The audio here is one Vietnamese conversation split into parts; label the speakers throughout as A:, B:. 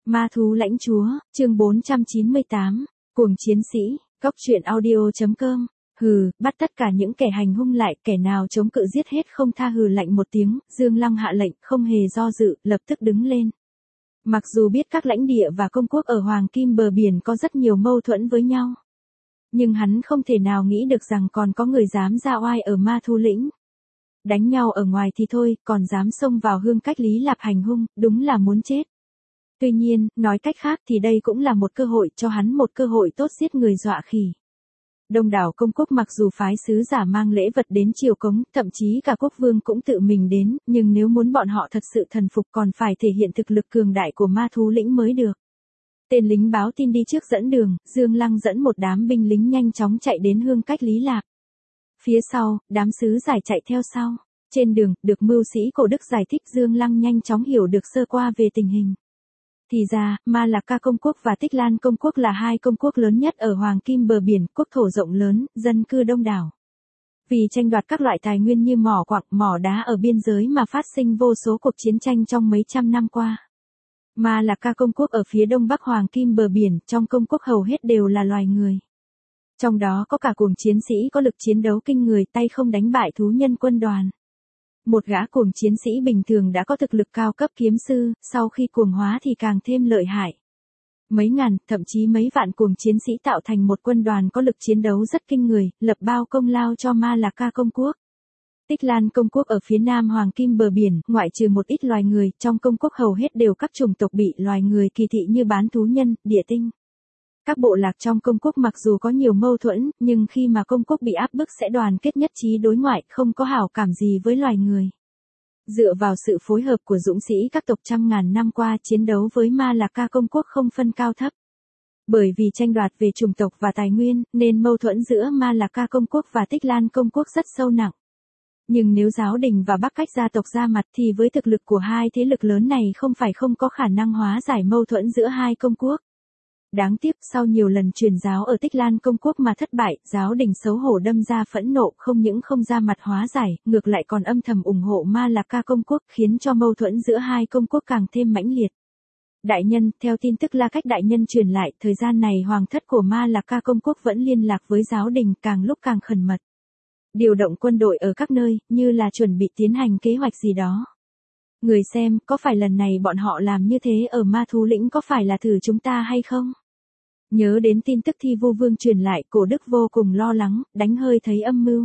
A: Ma thú lãnh chúa, chương 498, cuồng chiến sĩ, Cốc truyện audio.com. Hừ, bắt tất cả những kẻ hành hung lại, kẻ nào chống cự giết hết không tha. Hừ lạnh một tiếng, Dương Lăng hạ lệnh, không hề do dự, lập tức đứng lên. Mặc dù biết các lãnh địa và công quốc ở Hoàng Kim bờ biển có rất nhiều mâu thuẫn với nhau, nhưng hắn không thể nào nghĩ được rằng còn có người dám ra oai ở Ma Thú Lĩnh. Đánh nhau ở ngoài thì thôi, còn dám xông vào Hương Cách Lý Lạp hành hung, đúng là muốn chết. Tuy nhiên, nói cách khác thì đây cũng là một cơ hội cho hắn, một cơ hội tốt giết người dọa khỉ. Đông đảo công quốc mặc dù phái sứ giả mang lễ vật đến triều cống, thậm chí cả quốc vương cũng tự mình đến, nhưng nếu muốn bọn họ thật sự thần phục còn phải thể hiện thực lực cường đại của Ma Thú Lĩnh mới được. Tên lính báo tin đi trước dẫn đường, Dương Lăng dẫn một đám binh lính nhanh chóng chạy đến Hương Cách Lý Lạp. Phía sau, đám sứ giả chạy theo sau. Trên đường, được mưu sĩ Cổ Đức giải thích, Dương Lăng nhanh chóng hiểu được sơ qua về tình hình. Thì ra, Ma Lạc Ca công quốc và Tích Lan công quốc là hai công quốc lớn nhất ở Hoàng Kim bờ biển, quốc thổ rộng lớn, dân cư đông đảo. Vì tranh đoạt các loại tài nguyên như mỏ quặng, mỏ đá ở biên giới mà phát sinh vô số cuộc chiến tranh trong mấy trăm năm qua. Ma Lạc Ca công quốc ở phía đông bắc Hoàng Kim bờ biển, trong công quốc hầu hết đều là loài người. Trong đó có cả cuồng chiến sĩ có lực chiến đấu kinh người, tay không đánh bại thú nhân quân đoàn. Một gã cuồng chiến sĩ bình thường đã có thực lực cao cấp kiếm sư, sau khi cuồng hóa thì càng thêm lợi hại. Mấy ngàn, thậm chí mấy vạn cuồng chiến sĩ tạo thành một quân đoàn có lực chiến đấu rất kinh người, lập bao công lao cho Ma Lạc Ca công quốc. Tích Lan công quốc ở phía nam Hoàng Kim bờ biển, ngoại trừ một ít loài người, trong công quốc hầu hết đều các chủng tộc bị loài người kỳ thị như bán thú nhân, địa tinh. Các bộ lạc trong công quốc mặc dù có nhiều mâu thuẫn, nhưng khi mà công quốc bị áp bức sẽ đoàn kết nhất trí đối ngoại, không có hảo cảm gì với loài người. Dựa vào sự phối hợp của dũng sĩ các tộc trăm ngàn năm qua, chiến đấu với Ma Lạc Ca công quốc không phân cao thấp. Bởi vì tranh đoạt về chủng tộc và tài nguyên, nên mâu thuẫn giữa Ma Lạc Ca công quốc và Tích Lan công quốc rất sâu nặng. Nhưng nếu Giáo đình và Bắc Cách gia tộc ra mặt thì với thực lực của hai thế lực lớn này không phải không có khả năng hóa giải mâu thuẫn giữa hai công quốc. Đáng tiếc, sau nhiều lần truyền giáo ở Tích Lan công quốc mà thất bại, Giáo đình xấu hổ đâm ra phẫn nộ, không những không ra mặt hóa giải, ngược lại còn âm thầm ủng hộ Ma Lạc Ca công quốc, khiến cho mâu thuẫn giữa hai công quốc càng thêm mãnh liệt. Đại nhân, theo tin tức La Cách đại nhân truyền lại, thời gian này hoàng thất của Ma Lạc Ca công quốc vẫn liên lạc với Giáo đình, càng lúc càng khẩn mật. Điều động quân đội ở các nơi, như là chuẩn bị tiến hành kế hoạch gì đó. Người xem, có phải lần này bọn họ làm như thế ở Ma Thú Lĩnh có phải là thử chúng ta hay không? Nhớ đến tin tức Thi Vu Vương truyền lại, Cổ Đức vô cùng lo lắng, đánh hơi thấy âm mưu.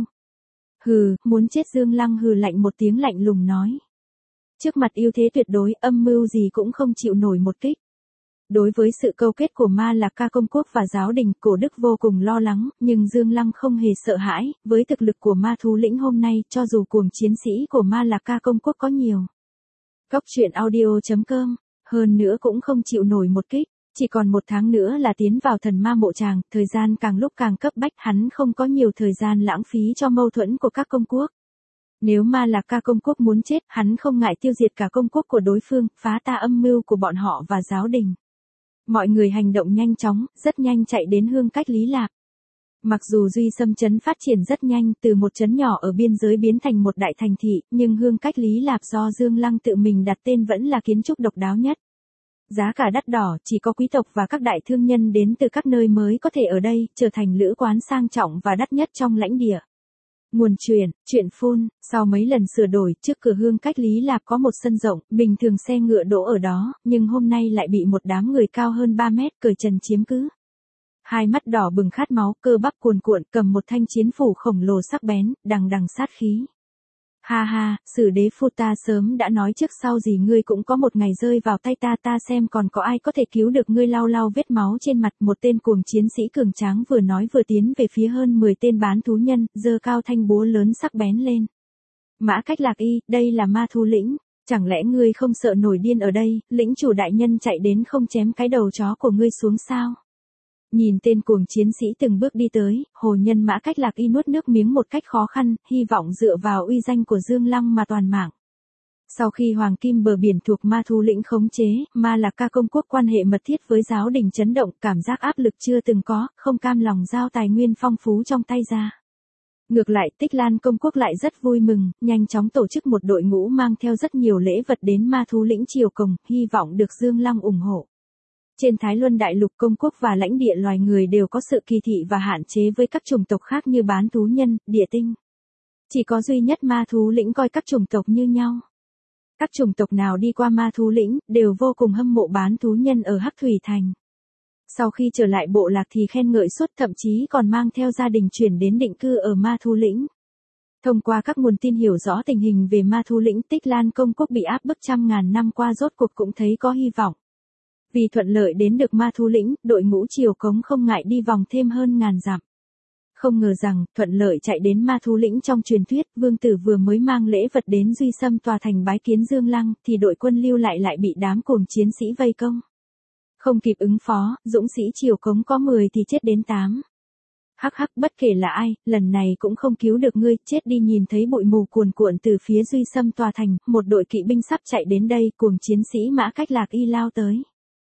A: Hừ, muốn chết. Dương Lăng hừ lạnh một tiếng lạnh lùng nói. Trước mặt ưu thế tuyệt đối, âm mưu gì cũng không chịu nổi một kích. Đối với sự câu kết của Ma Lạc Ca công quốc và Giáo đình, Cổ Đức vô cùng lo lắng, nhưng Dương Lăng không hề sợ hãi, với thực lực của Ma Thú Lĩnh hôm nay, cho dù cuồng chiến sĩ của Ma Lạc Ca công quốc có nhiều. Cốc truyện audio.com, hơn nữa cũng không chịu nổi một kích, chỉ còn một tháng nữa là tiến vào thần ma mộ tràng, thời gian càng lúc càng cấp bách, hắn không có nhiều thời gian lãng phí cho mâu thuẫn của các công quốc. Nếu Ma Lạc Ca công quốc muốn chết, hắn không ngại tiêu diệt cả công quốc của đối phương, phá tan âm mưu của bọn họ và Giáo đình. Mọi người hành động nhanh chóng, rất nhanh chạy đến Hương Cách Lý Lạp. Mặc dù Duy Xâm trấn phát triển rất nhanh, từ một trấn nhỏ ở biên giới biến thành một đại thành thị, nhưng Hương Cách Lý Lạp do Dương Lăng tự mình đặt tên vẫn là kiến trúc độc đáo nhất. Giá cả đắt đỏ, chỉ có quý tộc và các đại thương nhân đến từ các nơi mới có thể ở đây, trở thành lữ quán sang trọng và đắt nhất trong lãnh địa. Nguồn chuyện phun, sau mấy lần sửa đổi, trước cửa Hương Cách Lý Lạp có một sân rộng, bình thường xe ngựa đỗ ở đó, nhưng hôm nay lại bị một đám người cao hơn 3 mét cởi trần chiếm cứ. Hai mắt đỏ bừng khát máu, cơ bắp cuồn cuộn, cầm một thanh chiến phủ khổng lồ sắc bén, đằng đằng sát khí. Ha ha, Sử Đế Phu, ta sớm đã nói trước sau gì ngươi cũng có một ngày rơi vào tay ta, ta xem còn có ai có thể cứu được ngươi. Lau lau vết máu trên mặt, một tên cuồng chiến sĩ cường tráng vừa nói vừa tiến về phía hơn 10 tên bán thú nhân, giơ cao thanh búa lớn sắc bén lên. Mã Cách Lạc y, đây là Ma Thú Lĩnh, chẳng lẽ ngươi không sợ nổi điên ở đây, lĩnh chủ đại nhân chạy đến không chém cái đầu chó của ngươi xuống sao? Nhìn tên cuồng chiến sĩ từng bước đi tới, hồ nhân Mã Cách Lạc y nuốt nước miếng một cách khó khăn, hy vọng dựa vào uy danh của Dương Lăng mà toàn mạng. Sau khi Hoàng Kim bờ biển thuộc Ma Thú Lĩnh khống chế, Ma Lạc Ca công quốc quan hệ mật thiết với Giáo đình chấn động, cảm giác áp lực chưa từng có, không cam lòng giao tài nguyên phong phú trong tay ra. Ngược lại, Tích Lan công quốc lại rất vui mừng, nhanh chóng tổ chức một đội ngũ mang theo rất nhiều lễ vật đến Ma Thú Lĩnh triều cồng, hy vọng được Dương Lăng ủng hộ. Trên Thái Luân Đại Lục công quốc và lãnh địa loài người đều có sự kỳ thị và hạn chế với các chủng tộc khác như bán thú nhân, địa tinh. Chỉ có duy nhất ma thú lĩnh coi các chủng tộc như nhau. Các chủng tộc nào đi qua ma thú lĩnh đều vô cùng hâm mộ bán thú nhân ở Hắc Thủy Thành. Sau khi trở lại bộ lạc thì khen ngợi suốt, thậm chí còn mang theo gia đình chuyển đến định cư ở ma thú lĩnh. Thông qua các nguồn tin hiểu rõ tình hình về ma thú lĩnh, Tích Lan công quốc bị áp bức trăm ngàn năm qua rốt cuộc cũng thấy có hy vọng. Vì thuận lợi đến được ma thú lĩnh, đội ngũ Triều Cống không ngại đi vòng thêm hơn ngàn dặm. Không ngờ rằng, thuận lợi chạy đến ma thú lĩnh trong truyền thuyết, vương tử vừa mới mang lễ vật đến Duy Xâm tòa thành bái kiến Dương Lăng, thì đội quân lưu lại bị đám cuồng chiến sĩ vây công. Không kịp ứng phó, dũng sĩ Triều Cống có 10 thì chết đến 8. Hắc hắc, bất kể là ai, lần này cũng không cứu được ngươi, chết đi. Nhìn thấy bụi mù cuồn cuộn từ phía Duy Xâm tòa thành, một đội kỵ binh sắp chạy đến đây, cuồng chiến sĩ Mã Cách Lạc Y lao tới.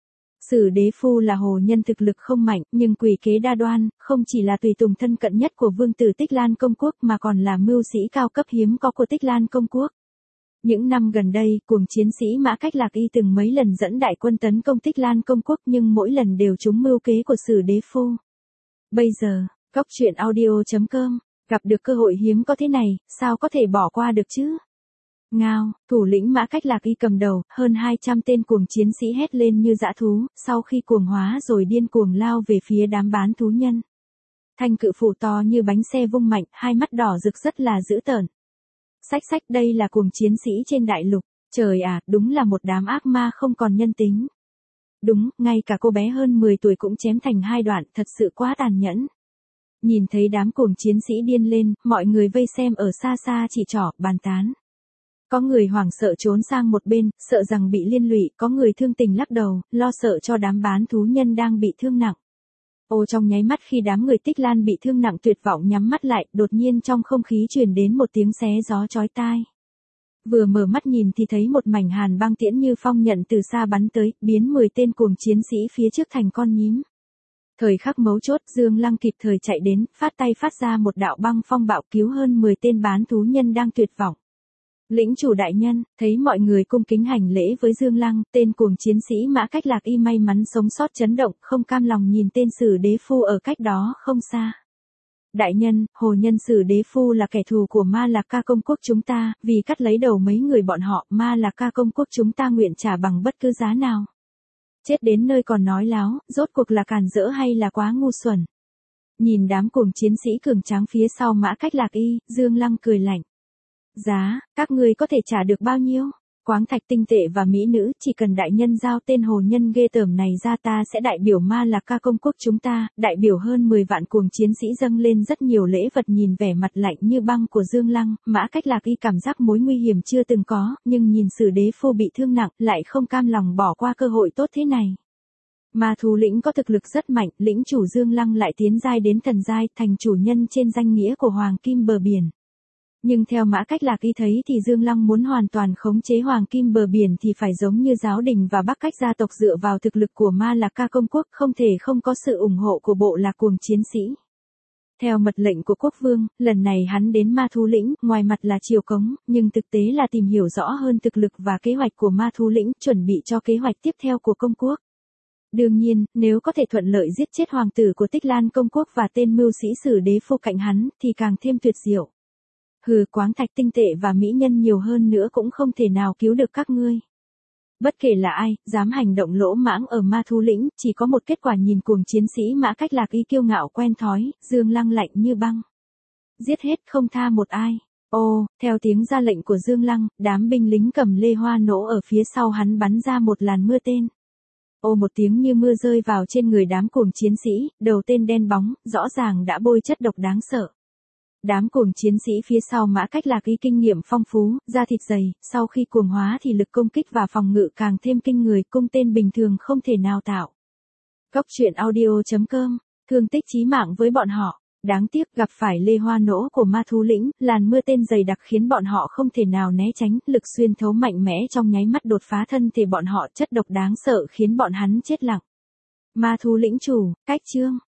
A: Sử Đế Phu là hồ nhân thực lực không mạnh, nhưng quỷ kế đa đoan, không chỉ là tùy tùng thân cận nhất của vương tử Tích Lan công quốc mà còn là mưu sĩ cao cấp hiếm có của Tích Lan công quốc. Những năm gần đây, cuồng chiến sĩ Mã Cách Lạc Y từng mấy lần dẫn đại quân tấn công Tích Lan công quốc nhưng mỗi lần đều trúng mưu kế của Sử Đế Phu. Bây giờ, Góc Truyện Audio.com, gặp được cơ hội hiếm có thế này, sao có thể bỏ qua được chứ? Ngao, thủ lĩnh Mã Cách Lạc Y cầm đầu, hơn 200 tên cuồng chiến sĩ hét lên như dã thú, sau khi cuồng hóa rồi điên cuồng lao về phía đám bán thú nhân. Thanh cự phủ to như bánh xe vung mạnh, hai mắt đỏ rực rất là dữ tợn. Xách đây là cuồng chiến sĩ trên đại lục, trời ạ, đúng là một đám ác ma không còn nhân tính. Đúng, ngay cả cô bé hơn 10 tuổi cũng chém thành hai đoạn, thật sự quá tàn nhẫn. Nhìn thấy đám cuồng chiến sĩ điên lên, mọi người vây xem ở xa xa chỉ trỏ, bàn tán. Có người hoảng sợ trốn sang một bên, sợ rằng bị liên lụy, có người thương tình lắc đầu, lo sợ cho đám bán thú nhân đang bị thương nặng. Trong nháy mắt khi đám người Tích Lan bị thương nặng tuyệt vọng nhắm mắt lại, đột nhiên trong không khí truyền đến một tiếng xé gió chói tai. Vừa mở mắt nhìn thì thấy một mảnh hàn băng tiễn như phong nhận từ xa bắn tới, biến 10 tên cuồng chiến sĩ phía trước thành con nhím. Thời khắc mấu chốt, Dương Lăng kịp thời chạy đến, phát tay phát ra một đạo băng phong bạo cứu hơn 10 tên bán thú nhân đang tuyệt vọng. Lĩnh chủ đại nhân, thấy mọi người cung kính hành lễ với Dương Lăng, tên cuồng chiến sĩ Mã Cách Lạc Y may mắn sống sót chấn động, không cam lòng nhìn tên Sử Đế Phu ở cách đó không xa. Đại nhân, hồ nhân Sử Đế Phu là kẻ thù của Ma Lạc Ca công quốc chúng ta, vì cắt lấy đầu mấy người bọn họ, Ma Lạc Ca công quốc chúng ta nguyện trả bằng bất cứ giá nào. Chết đến nơi còn nói láo, rốt cuộc là càn rỡ hay là quá ngu xuẩn. Nhìn đám cuồng chiến sĩ cường tráng phía sau Mã Cách Lạc Y, Dương Lăng cười lạnh. Giá, các ngươi có thể trả được bao nhiêu? Quáng thạch tinh tệ và mỹ nữ, chỉ cần đại nhân giao tên hồ nhân ghê tởm này ra ta sẽ đại biểu Ma Lạc Ca công quốc chúng ta, đại biểu hơn 10 vạn cuồng chiến sĩ dâng lên rất nhiều lễ vật. Nhìn vẻ mặt lạnh như băng của Dương Lăng, Mã Cách Lạc Y cảm giác mối nguy hiểm chưa từng có, nhưng nhìn Sử Đế Phu bị thương nặng, lại không cam lòng bỏ qua cơ hội tốt thế này. Ma thú lĩnh có thực lực rất mạnh, lĩnh chủ Dương Lăng lại tiến giai đến thần giai, thành chủ nhân trên danh nghĩa của Hoàng Kim bờ biển. Nhưng theo Mã Cách Lạc Y thấy thì Dương Lăng muốn hoàn toàn khống chế Hoàng Kim bờ biển thì phải giống như Giáo Đình và Bắc Cách gia tộc dựa vào thực lực của Ma Lạc Ca công quốc, không thể không có sự ủng hộ của bộ lạc cuồng chiến sĩ. Theo mật lệnh của quốc vương, lần này hắn đến ma thú lĩnh, ngoài mặt là Triều Cống, nhưng thực tế là tìm hiểu rõ hơn thực lực và kế hoạch của ma thú lĩnh, chuẩn bị cho kế hoạch tiếp theo của công quốc. Đương nhiên, nếu có thể thuận lợi giết chết hoàng tử của Tích Lan công quốc và tên mưu sĩ Sử Đế Phu cạnh hắn, thì càng thêm tuyệt diệu. Hừ, quáng thạch tinh tệ và mỹ nhân nhiều hơn nữa cũng không thể nào cứu được các ngươi. Bất kể là ai, dám hành động lỗ mãng ở ma thú lĩnh, chỉ có một kết quả. Nhìn cuồng chiến sĩ Mã Cách Lạc Y kiêu ngạo quen thói, Dương Lăng lạnh như băng. Giết hết không tha một ai. Theo tiếng ra lệnh của Dương Lăng, đám binh lính cầm lê hoa nổ ở phía sau hắn bắn ra một làn mưa tên. Một tiếng như mưa rơi vào trên người đám cuồng chiến sĩ, đầu tên đen bóng, rõ ràng đã bôi chất độc đáng sợ. Đám cuồng chiến sĩ phía sau Mã Cách Lạc Y kinh nghiệm phong phú, da thịt dày, sau khi cuồng hóa thì lực công kích và phòng ngự càng thêm kinh người, cung tên bình thường không thể nào tạo. Góc Truyện Audio.com, thương tích chí mạng với bọn họ. Đáng tiếc gặp phải lê hoa nổ của ma thú lĩnh, làn mưa tên dày đặc khiến bọn họ không thể nào né tránh, lực xuyên thấu mạnh mẽ trong nháy mắt đột phá thân thể bọn họ, chất độc đáng sợ khiến bọn hắn chết lặng. Ma thú lĩnh chủ, cách chương.